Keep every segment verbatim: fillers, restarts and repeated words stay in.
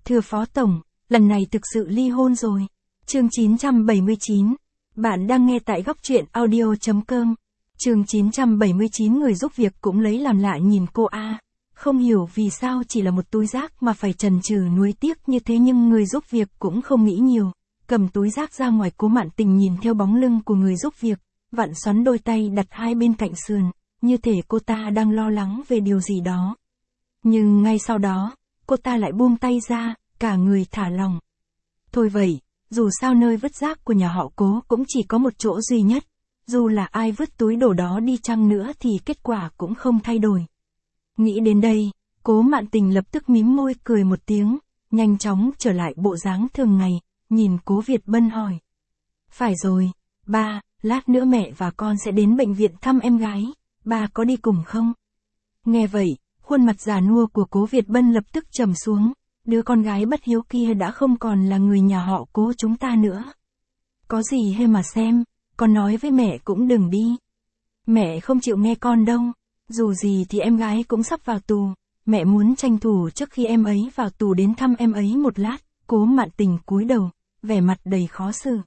Thưa Phó Tổng, lần này thực sự ly hôn rồi. Chương chín trăm bảy mươi chín. Bạn đang nghe tại góc truyện audio chấm com. Chương chín trăm bảy mươi chín người giúp việc cũng lấy làm lạ nhìn cô A. Không hiểu vì sao chỉ là một túi rác mà phải chần chừ nuối tiếc như thế, nhưng người giúp việc cũng không nghĩ nhiều. Cầm túi rác ra ngoài, Cố Mạn Tình nhìn theo bóng lưng của người giúp việc, vặn xoắn đôi tay đặt hai bên cạnh sườn, như thể cô ta đang lo lắng về điều gì đó. Nhưng ngay sau đó, cô ta lại buông tay ra, cả người thả lỏng. Thôi vậy, dù sao nơi vứt rác của nhà họ Cố cũng chỉ có một chỗ duy nhất. Dù là ai vứt túi đồ đó đi chăng nữa thì kết quả cũng không thay đổi. Nghĩ đến đây, Cố Mạn Tình lập tức mím môi cười một tiếng, nhanh chóng trở lại bộ dáng thường ngày, nhìn Cố Việt Bân hỏi. Phải rồi, ba, lát nữa mẹ và con sẽ đến bệnh viện thăm em gái, ba có đi cùng không? Nghe vậy, khuôn mặt già nua của Cố Việt Bân lập tức trầm xuống, đứa con gái bất hiếu kia đã không còn là người nhà họ Cố chúng ta nữa. Có gì hay mà xem, con nói với mẹ cũng đừng đi. Mẹ không chịu nghe con đâu, dù gì thì em gái cũng sắp vào tù, mẹ muốn tranh thủ trước khi em ấy vào tù đến thăm em ấy một lát. Cố Mạn Tình cúi đầu, vẻ mặt đầy khó xử.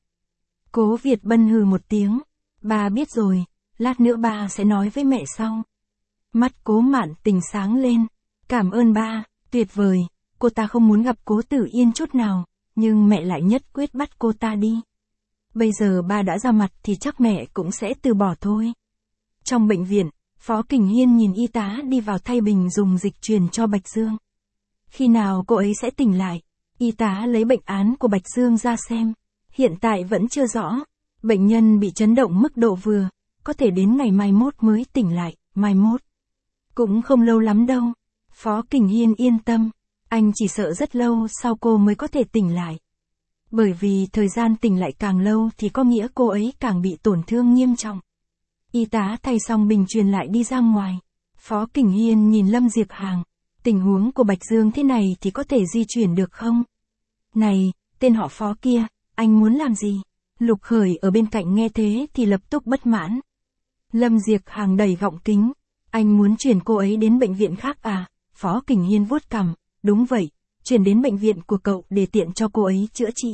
Cố Việt Bân hừ một tiếng, ba biết rồi, lát nữa ba sẽ nói với mẹ sau. Mắt Cố Mạn Tình sáng lên, cảm ơn ba, tuyệt vời, cô ta không muốn gặp Cố Tử Yên chút nào, nhưng mẹ lại nhất quyết bắt cô ta đi. Bây giờ ba đã ra mặt thì chắc mẹ cũng sẽ từ bỏ thôi. Trong bệnh viện, Phó Kình Hiên nhìn y tá đi vào thay bình dùng dịch truyền cho Bạch Dương. Khi nào cô ấy sẽ tỉnh lại? Y tá lấy bệnh án của Bạch Dương ra xem. Hiện tại vẫn chưa rõ. Bệnh nhân bị chấn động mức độ vừa, có thể đến ngày mai mốt mới tỉnh lại, mai mốt. Cũng không lâu lắm đâu. Phó Kình Hiên yên tâm, anh chỉ sợ rất lâu sau cô mới có thể tỉnh lại. Bởi vì thời gian tỉnh lại càng lâu thì có nghĩa cô ấy càng bị tổn thương nghiêm trọng. Y tá thay xong bình truyền lại đi ra ngoài. Phó Kình Hiên nhìn Lâm Diệp Hàng. Tình huống của Bạch Dương thế này thì có thể di chuyển được không? Này, tên họ Phó kia, anh muốn làm gì? Lục Khởi ở bên cạnh nghe thế thì lập tức bất mãn. Lâm Diệp Hàng đầy gọng kính. Anh muốn chuyển cô ấy đến bệnh viện khác à? Phó Kình Hiên vuốt cằm. Đúng vậy, chuyển đến bệnh viện của cậu để tiện cho cô ấy chữa trị.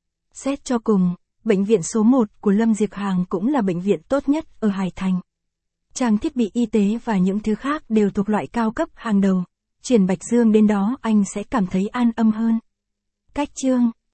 Xét cho cùng, bệnh viện số một của Lâm Diệp Hàng cũng là bệnh viện tốt nhất ở Hải Thành. Trang thiết bị y tế và những thứ khác đều thuộc loại cao cấp hàng đầu. Chuyển Bạch Dương đến đó anh sẽ cảm thấy an tâm hơn. Cách chương